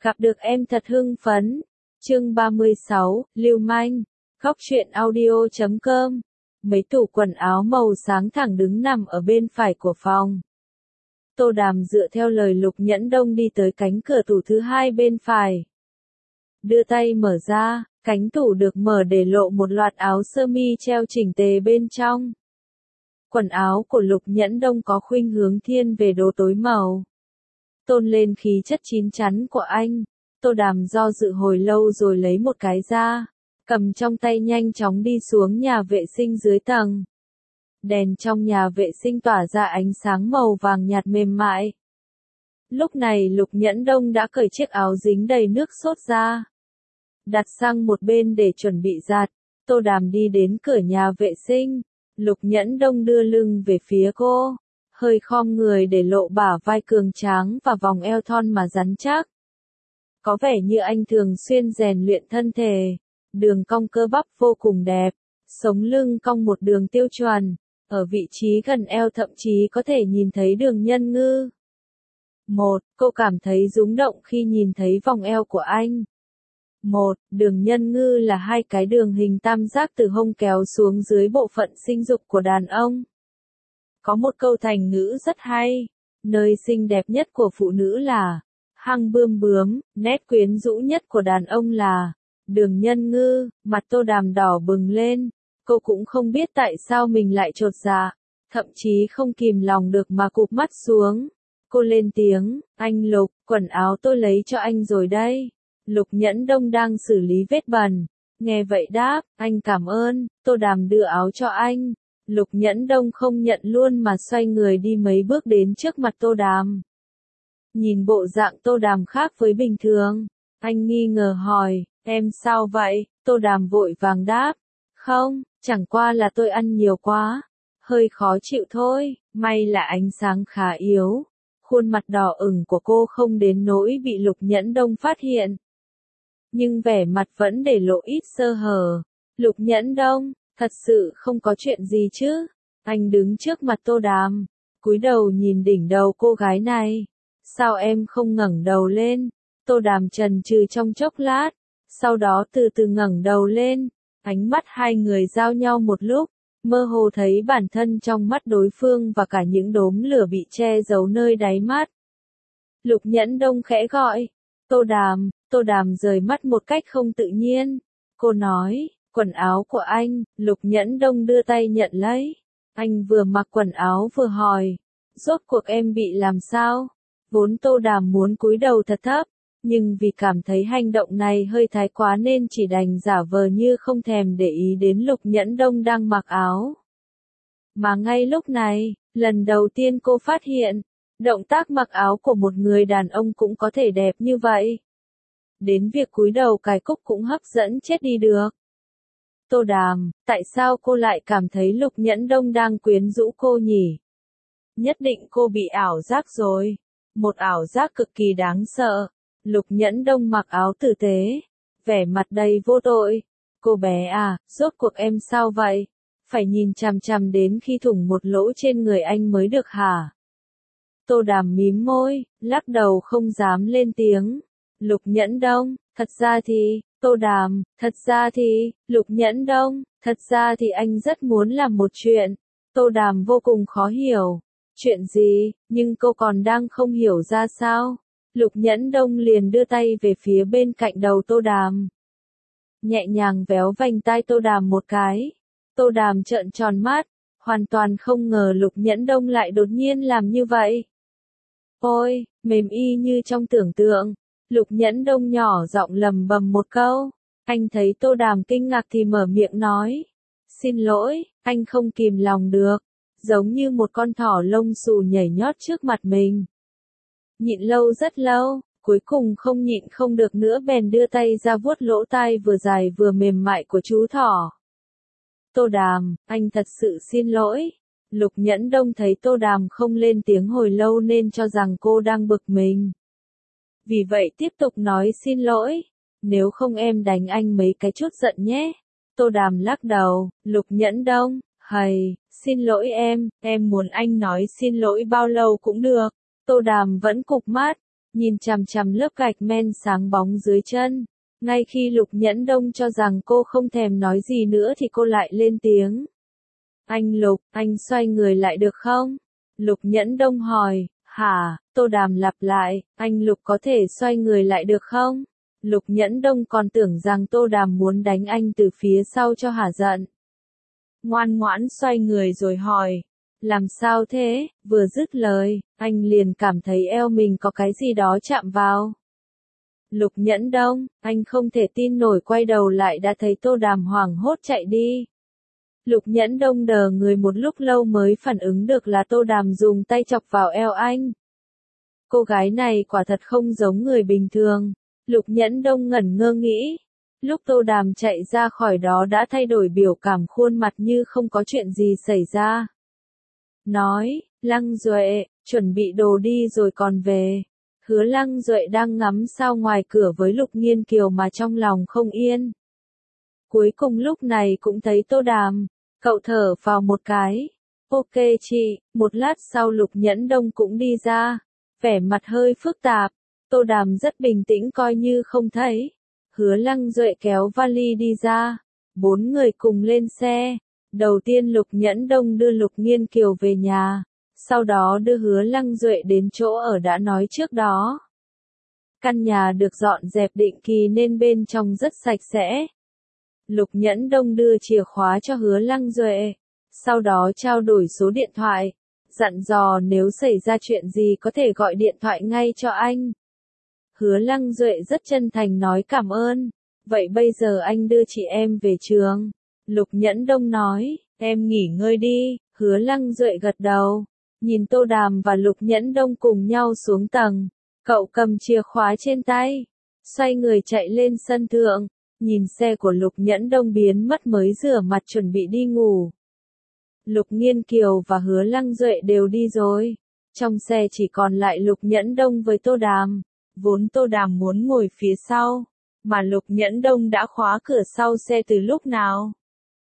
Gặp được em thật hưng phấn. Chương 36, Lưu Manh. Góc truyện audio.com. Mấy tủ quần áo màu sáng thẳng đứng nằm ở bên phải của phòng. Tô Đàm dựa theo lời Lục Nhẫn Đông đi tới cánh cửa tủ thứ hai bên phải. Đưa tay mở ra, cánh tủ được mở để lộ một loạt áo sơ mi treo chỉnh tề bên trong. Quần áo của Lục Nhẫn Đông có khuynh hướng thiên về đồ tối màu, tôn lên khí chất chín chắn của anh. Tô Đàm do dự hồi lâu rồi lấy một cái ra, cầm trong tay nhanh chóng đi xuống nhà vệ sinh dưới tầng. Đèn trong nhà vệ sinh tỏa ra ánh sáng màu vàng nhạt mềm mại. Lúc này Lục Nhẫn Đông đã cởi chiếc áo dính đầy nước sốt ra, đặt sang một bên để chuẩn bị giặt. Tô Đàm đi đến cửa nhà vệ sinh, Lục Nhẫn Đông đưa lưng về phía cô, hơi khom người để lộ bả vai cường tráng và vòng eo thon mà rắn chắc. Có vẻ như anh thường xuyên rèn luyện thân thể, đường cong cơ bắp vô cùng đẹp, sống lưng cong một đường tiêu chuẩn, ở vị trí gần eo thậm chí có thể nhìn thấy đường nhân ngư. Cô cảm thấy rung động khi nhìn thấy vòng eo của anh. Đường nhân ngư là hai cái đường hình tam giác từ hông kéo xuống dưới bộ phận sinh dục của đàn ông. Có một câu thành ngữ rất hay, nơi xinh đẹp nhất của phụ nữ là hăng bươm bướm, nét quyến rũ nhất của đàn ông là đường nhân ngư. Mặt Tô Đàm đỏ bừng lên, cô cũng không biết tại sao mình lại chột dạ, thậm chí không kìm lòng được mà cụp mắt xuống. Cô lên tiếng, anh Lục, quần áo tôi lấy cho anh rồi đây. Lục Nhẫn Đông đang xử lý vết bẩn, nghe vậy đáp, anh cảm ơn. Tô Đàm đưa áo cho anh. Lục Nhẫn Đông không nhận luôn mà xoay người đi mấy bước đến trước mặt Tô Đàm. Nhìn bộ dạng Tô Đàm khác với bình thường, anh nghi ngờ hỏi, em sao vậy? Tô Đàm vội vàng đáp, không, chẳng qua là tôi ăn nhiều quá, hơi khó chịu thôi. May là ánh sáng khá yếu, khuôn mặt đỏ ửng của cô không đến nỗi bị Lục Nhẫn Đông phát hiện, nhưng vẻ mặt vẫn để lộ ít sơ hở. Lục Nhẫn Đông, thật sự không có chuyện gì chứ? Anh đứng trước mặt Tô Đàm, cúi đầu nhìn đỉnh đầu cô gái này. Sao em không ngẩng đầu lên? Tô Đàm chần chừ trong chốc lát, sau đó từ từ ngẩng đầu lên. Ánh mắt hai người giao nhau một lúc, mơ hồ thấy bản thân trong mắt đối phương và cả những đốm lửa bị che giấu nơi đáy mắt. Lục Nhẫn Đông khẽ gọi, Tô Đàm rời mắt một cách không tự nhiên. Cô nói, quần áo của anh. Lục Nhẫn Đông đưa tay nhận lấy. Anh vừa mặc quần áo vừa hỏi, rốt cuộc em bị làm sao? Vốn Tô Đàm muốn cúi đầu thật thấp, nhưng vì cảm thấy hành động này hơi thái quá nên chỉ đành giả vờ như không thèm để ý đến Lục Nhẫn Đông đang mặc áo. Mà ngay lúc này, lần đầu tiên cô phát hiện, động tác mặc áo của một người đàn ông cũng có thể đẹp như vậy. Đến việc cúi đầu cài cúc cũng hấp dẫn chết đi được. Tô Đàm, tại sao cô lại cảm thấy Lục Nhẫn Đông đang quyến rũ cô nhỉ? Nhất định cô bị ảo giác rồi. Một ảo giác cực kỳ đáng sợ. Lục Nhẫn Đông mặc áo tử tế, vẻ mặt đầy vô tội. Cô bé à, rốt cuộc em sao vậy? Phải nhìn chằm chằm đến khi thủng một lỗ trên người anh mới được hả? Tô Đàm mím môi, lắc đầu không dám lên tiếng. Lục Nhẫn Đông, thật ra thì, Tô Đàm, thật ra thì, Lục Nhẫn Đông, thật ra thì anh rất muốn làm một chuyện. Tô Đàm vô cùng khó hiểu. Chuyện gì? Nhưng cô còn đang không hiểu ra sao? Lục Nhẫn Đông liền đưa tay về phía bên cạnh đầu Tô Đàm, nhẹ nhàng véo vành tai Tô Đàm một cái. Tô Đàm trợn tròn mắt, hoàn toàn không ngờ Lục Nhẫn Đông lại đột nhiên làm như vậy. Ôi, mềm y như trong tưởng tượng. Lục Nhẫn Đông nhỏ giọng lầm bầm một câu. Anh thấy Tô Đàm kinh ngạc thì mở miệng nói, xin lỗi. Anh không kìm lòng được, giống như một con thỏ lông xù nhảy nhót trước mặt mình. Nhịn lâu rất lâu, cuối cùng không nhịn không được nữa bèn đưa tay ra vuốt lỗ tai vừa dài vừa mềm mại của chú thỏ. Tô Đàm, anh thật sự xin lỗi. Lục Nhẫn Đông thấy Tô Đàm không lên tiếng hồi lâu nên cho rằng cô đang bực mình. Vì vậy tiếp tục nói xin lỗi. Nếu không em đánh anh mấy cái chút giận nhé. Tô Đàm lắc đầu. Lục Nhẫn Đông, xin lỗi em muốn anh nói xin lỗi bao lâu cũng được. Tô Đàm vẫn cụp mắt, nhìn chằm chằm lớp gạch men sáng bóng dưới chân. Ngay khi Lục Nhẫn Đông cho rằng cô không thèm nói gì nữa thì cô lại lên tiếng. Anh Lục, anh xoay người lại được không? Lục Nhẫn Đông hỏi. Hả? Tô Đàm lặp lại, anh Lục có thể xoay người lại được không? Lục Nhẫn Đông còn tưởng rằng Tô Đàm muốn đánh anh từ phía sau cho hả giận. Ngoan ngoãn xoay người rồi hỏi. Làm sao thế? Vừa dứt lời, anh liền cảm thấy eo mình có cái gì đó chạm vào. Lục Nhẫn Đông, anh không thể tin nổi quay đầu lại đã thấy Tô Đàm hoảng hốt chạy đi. Lục Nhẫn Đông đờ người một lúc lâu mới phản ứng được là Tô Đàm dùng tay chọc vào eo anh. Cô gái này quả thật không giống người bình thường. Lục Nhẫn Đông ngẩn ngơ nghĩ. Lúc Tô Đàm chạy ra khỏi đó đã thay đổi biểu cảm khuôn mặt như không có chuyện gì xảy ra. Nói, Lăng Duệ, chuẩn bị đồ đi rồi còn về. Hứa Lăng Duệ đang ngắm sao ngoài cửa với Lục Nghiên Kiều mà trong lòng không yên. Cuối cùng lúc này cũng thấy Tô Đàm, cậu thở vào một cái. Ok chị, một lát sau Lục Nhẫn Đông cũng đi ra, vẻ mặt hơi phức tạp. Tô Đàm rất bình tĩnh coi như không thấy. Hứa Lăng Duệ kéo vali đi ra, 4 người cùng lên xe. Đầu tiên Lục Nhẫn Đông đưa Lục Nghiên Kiều về nhà, sau đó đưa Hứa Lăng Duệ đến chỗ ở đã nói trước đó. Căn nhà được dọn dẹp định kỳ nên bên trong rất sạch sẽ. Lục Nhẫn Đông đưa chìa khóa cho Hứa Lăng Duệ, sau đó trao đổi số điện thoại, dặn dò nếu xảy ra chuyện gì có thể gọi điện thoại ngay cho anh. Hứa Lăng Duệ rất chân thành nói cảm ơn. Vậy bây giờ anh đưa chị em về trường. Lục Nhẫn Đông nói, em nghỉ ngơi đi. Hứa Lăng Duệ gật đầu, nhìn Tô Đàm và Lục Nhẫn Đông cùng nhau xuống tầng. Cậu cầm chìa khóa trên tay, xoay người chạy lên sân thượng, nhìn xe của Lục Nhẫn Đông biến mất mới rửa mặt chuẩn bị đi ngủ. Lục Nghiên Kiều và Hứa Lăng Duệ đều đi rồi. Trong xe chỉ còn lại Lục Nhẫn Đông với Tô Đàm. Vốn Tô Đàm muốn ngồi phía sau, mà Lục Nhẫn Đông đã khóa cửa sau xe từ lúc nào.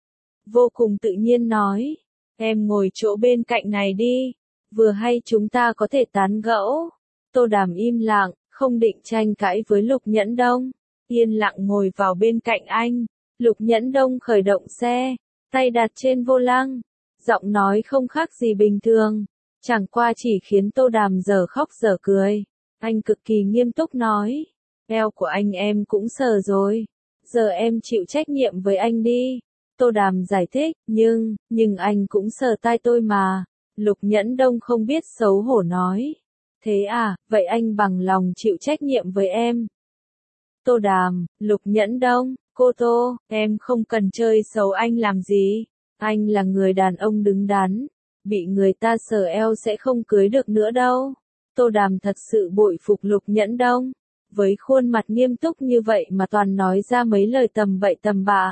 Vô cùng tự nhiên nói, em ngồi chỗ bên cạnh này đi, vừa hay chúng ta có thể tán gẫu. Tô Đàm im lặng, không định tranh cãi với Lục Nhẫn Đông, yên lặng ngồi vào bên cạnh anh. Lục Nhẫn Đông khởi động xe, tay đặt trên vô lăng, giọng nói không khác gì bình thường, chẳng qua chỉ khiến Tô Đàm giờ khóc giờ cười. Anh cực kỳ nghiêm túc nói, eo của anh em cũng sờ rồi, giờ em chịu trách nhiệm với anh đi. Tô Đàm giải thích, nhưng anh cũng sờ tai tôi mà. Lục Nhẫn Đông không biết xấu hổ nói, thế à, vậy anh bằng lòng chịu trách nhiệm với em. Tô Đàm, Lục Nhẫn Đông, cô Tô, em không cần chơi xấu anh làm gì. Anh là người đàn ông đứng đắn, bị người ta sờ eo sẽ không cưới được nữa đâu. Tô Đàm thật sự bội phục Lục Nhẫn Đông, với khuôn mặt nghiêm túc như vậy mà toàn nói ra mấy lời tầm bậy tầm bạ.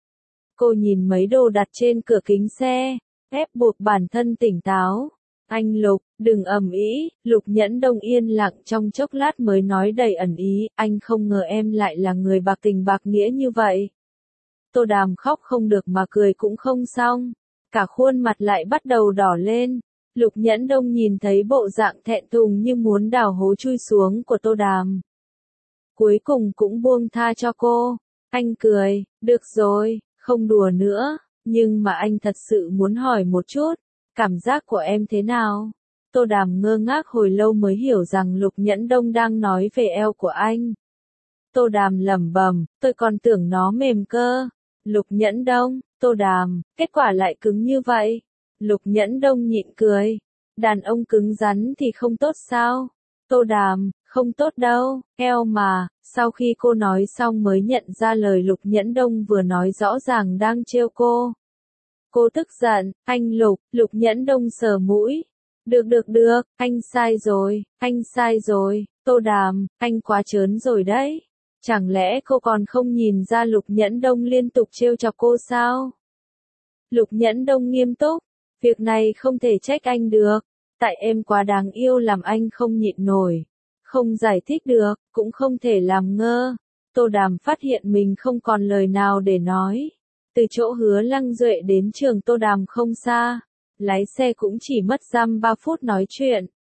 Cô nhìn mấy đồ đặt trên cửa kính xe, ép buộc bản thân tỉnh táo. Anh Lục, đừng ầm ĩ. Lục Nhẫn Đông yên lặng trong chốc lát mới nói đầy ẩn ý, anh không ngờ em lại là người bạc tình bạc nghĩa như vậy. Tô Đàm khóc không được mà cười cũng không xong, cả khuôn mặt lại bắt đầu đỏ lên. Lục Nhẫn Đông nhìn thấy bộ dạng thẹn thùng như muốn đào hố chui xuống của Tô Đàm, cuối cùng cũng buông tha cho cô. Anh cười, được rồi, không đùa nữa, nhưng mà anh thật sự muốn hỏi một chút, cảm giác của em thế nào? Tô Đàm ngơ ngác hồi lâu mới hiểu rằng Lục Nhẫn Đông đang nói về eo của anh. Tô Đàm lẩm bẩm, tôi còn tưởng nó mềm cơ. Lục Nhẫn Đông, Tô Đàm, kết quả lại cứng như vậy. Lục Nhẫn Đông nhịn cười, đàn ông cứng rắn thì không tốt sao? Tô Đàm, không tốt đâu, eo mà. Sau khi cô nói xong mới nhận ra lời Lục Nhẫn Đông vừa nói rõ ràng đang trêu cô. Cô tức giận, anh Lục. Lục Nhẫn Đông sờ mũi. Được, anh sai rồi, Tô Đàm, anh quá trớn rồi đấy. Chẳng lẽ cô còn không nhìn ra Lục Nhẫn Đông liên tục trêu chọc cô sao? Lục Nhẫn Đông nghiêm túc, việc này không thể trách anh được, tại em quá đáng yêu làm anh không nhịn nổi. Không giải thích được, cũng không thể làm ngơ. Tô Đàm phát hiện mình không còn lời nào để nói. Từ chỗ Hứa Lăng Duệ đến trường Tô Đàm không xa, lái xe cũng chỉ mất dăm 3 phút nói chuyện.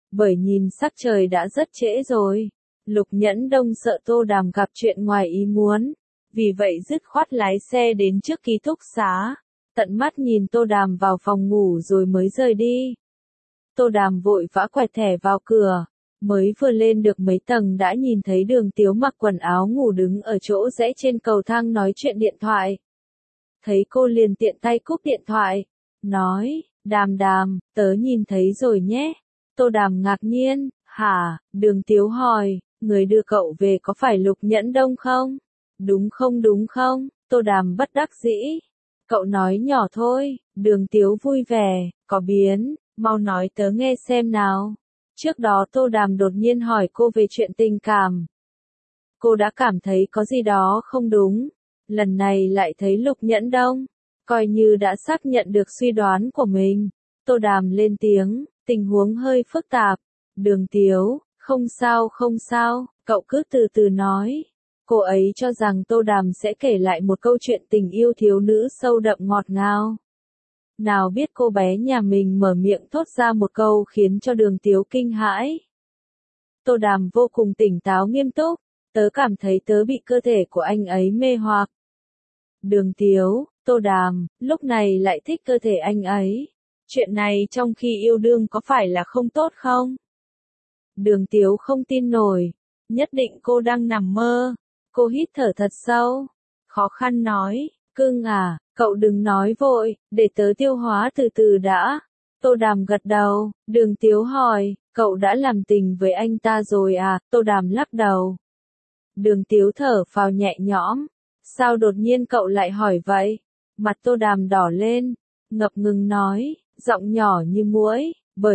bởi nhìn sắc trời đã rất trễ rồi. Lục Nhẫn Đông sợ Tô Đàm gặp chuyện ngoài ý muốn, vì vậy dứt khoát lái xe đến trước ký túc xá, tận mắt nhìn Tô Đàm vào phòng ngủ rồi mới rời đi. Tô Đàm vội vã quẹt thẻ vào cửa, mới vừa lên được mấy tầng đã nhìn thấy Đường Tiếu mặc quần áo ngủ đứng ở chỗ rẽ trên cầu thang nói chuyện điện thoại. Thấy cô liền tiện tay cúp điện thoại, nói, Đàm Đàm, tớ nhìn thấy rồi nhé. Tô Đàm ngạc nhiên, hả? Đường Tiếu hỏi, người đưa cậu về có phải Lục Nhẫn Đông không? Đúng không? Tô Đàm bất đắc dĩ. Cậu nói nhỏ thôi. Đường Tiếu vui vẻ, có biến, mau nói tớ nghe xem nào. Trước đó Tô Đàm đột nhiên hỏi cô về chuyện tình cảm. Cô đã cảm thấy có gì đó không đúng. Lần này lại thấy Lục Nhẫn Đông, coi như đã xác nhận được suy đoán của mình. Tô Đàm lên tiếng, tình huống hơi phức tạp. Đường Tiếu, không sao, cậu cứ từ từ nói. Cô ấy cho rằng Tô Đàm sẽ kể lại một câu chuyện tình yêu thiếu nữ sâu đậm ngọt ngào. Nào biết cô bé nhà mình mở miệng thốt ra một câu khiến cho Đường Tiếu kinh hãi. Tô Đàm vô cùng tỉnh táo nghiêm túc, tớ cảm thấy tớ bị cơ thể của anh ấy mê hoặc. Đường Tiếu, Tô Đàm, lúc này lại thích cơ thể anh ấy. Chuyện này trong khi yêu đương có phải là không tốt không? Đường Tiếu không tin nổi, nhất định cô đang nằm mơ. Cô hít thở thật sâu, khó khăn nói, cưng à, cậu đừng nói vội, để tớ tiêu hóa từ từ đã. Tô Đàm gật đầu, Đường Tiếu hỏi, cậu đã làm tình với anh ta rồi à? Tô Đàm lắc đầu. Đường Tiếu thở phào nhẹ nhõm, sao đột nhiên cậu lại hỏi vậy? Mặt Tô Đàm đỏ lên, ngập ngừng nói, giọng nhỏ như muỗi,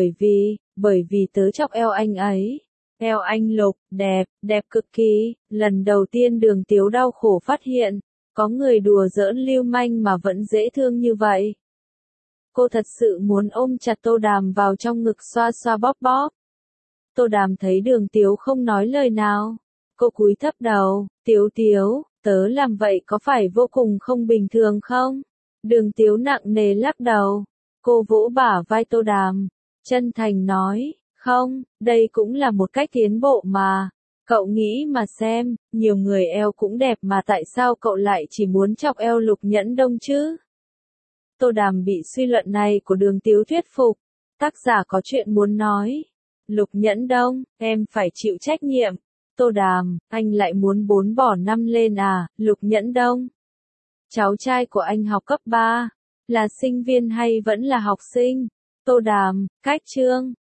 bởi vì tớ chọc eo anh ấy. Eo anh Lục, đẹp cực kỳ. Lần đầu tiên Đường Tiếu đau khổ phát hiện, có người đùa giỡn lưu manh mà vẫn dễ thương như vậy. Cô thật sự muốn ôm chặt Tô Đàm vào trong ngực xoa xoa bóp bóp. Tô Đàm thấy Đường Tiếu không nói lời nào. Cô cúi thấp đầu, Tiếu, tớ làm vậy có phải vô cùng không bình thường không? Đường Tiếu nặng nề lắc đầu. Cô vỗ bả vai Tô Đàm, chân thành nói, không, đây cũng là một cách tiến bộ mà. Cậu nghĩ mà xem, nhiều người eo cũng đẹp mà tại sao cậu lại chỉ muốn chọc eo Lục Nhẫn Đông chứ? Tô Đàm bị suy luận này của Đường Tiếu thuyết phục. Tác giả có chuyện muốn nói. Lục Nhẫn Đông, em phải chịu trách nhiệm. Tô Đàm, anh lại muốn 4 bỏ 5 lên à? Lục Nhẫn Đông, cháu trai của anh học cấp 3, là sinh viên hay vẫn là học sinh? Tô Đàm, cách chương.